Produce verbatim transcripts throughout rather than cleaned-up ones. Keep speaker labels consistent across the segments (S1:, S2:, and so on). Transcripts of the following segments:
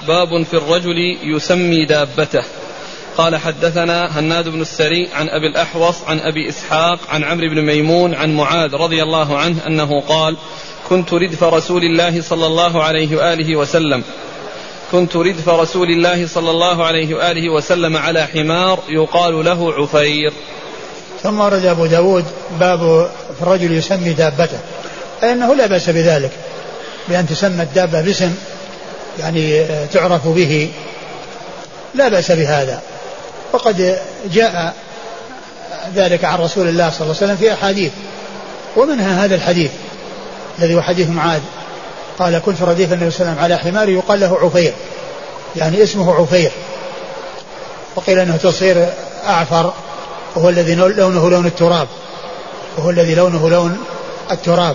S1: باب في الرجل يسمي دابته. قال حدثنا هناد بن السري عن أبي الأحوص عن أبي إسحاق عن عمرو بن ميمون عن معاذ رضي الله عنه أنه قال كنت ردف رسول الله صلى الله عليه وآله وسلم كنت ردف رسول الله صلى الله عليه وآله وسلم على حمار يقال له عفير.
S2: ثم ورد أبو داود باب في الرجل يسمي دابته، أي أنه لا بأس بذلك، بأن تسمى الدابة باسم يعني تعرف به، لا بأس بهذا. وقد جاء ذلك عن رسول الله صلى الله عليه وسلم في أحاديث، ومنها هذا الحديث الذي هو حديث معاذ قال كنت رديف النبي صلى الله عليه وسلم على حمار يقال له عفير، يعني اسمه عفير، وقيل أنه تصير أعفر وهو الذي لونه لون التراب وهو الذي لونه لون التراب.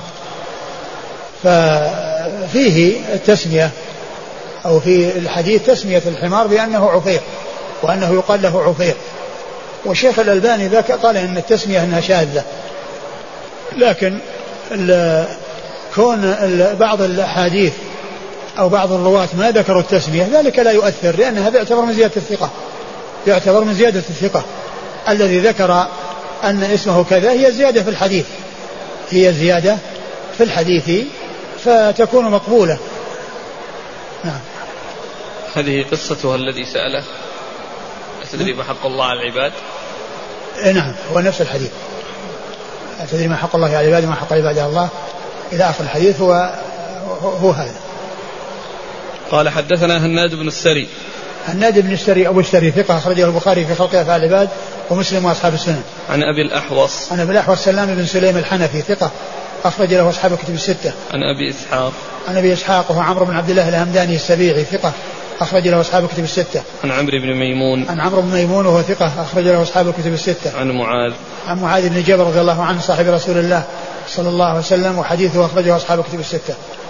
S2: ففيه التسمية أو في الحديث تسمية الحمار بأنه عفير وأنه يقال له عفير. والشيخ الألباني ذاك قال إن التسمية أنها شاذة، لكن كون بعض الأحاديث أو بعض الرواة ما ذكروا التسمية ذلك لا يؤثر، لأن هذا يعتبر من زيادة الثقة، يعتبر من زيادة الثقة. الذي ذكر أن اسمه كذا هي زيادة في الحديث، هي زيادة في الحديث فتكون مقبولة. نعم.
S1: هذه قصته الذي سأله أتدري ما حق الله على العباد؟
S2: نعم، هو نفس الحديث، أتدري ما حق الله على العباد وما حق العباد على الله إلى آخر الحديث، هو هو هذا.
S1: قال حدثنا هناد بن السري.
S2: هناد بن السري أبو السري ثقة أخرجه البخاري في خلق أفعال العباد ومسلم وأصحاب السنن.
S1: عن أبي الأحوص.
S2: عن أبي الأحوص سلام بن سليم الحنفي ثقة أخرج له أصحاب الكتب الستة.
S1: عن أبي إسحاق.
S2: عن أبي إسحاق وهو عمرو بن عبد الله الهمداني السبيعي ثقة أخرج له أصحاب الكتب الستة.
S1: عن عمرو بن ميمون.
S2: عن عمرو بن ميمون وهو ثقة أخرج له أصحاب الكتب الستة.
S1: عن معاذ.
S2: عن معاذ بن جبل رضي الله عنه صاحب رسول الله صلى الله عليه وسلم، وحديثه أخرجه أصحاب الكتب الستة.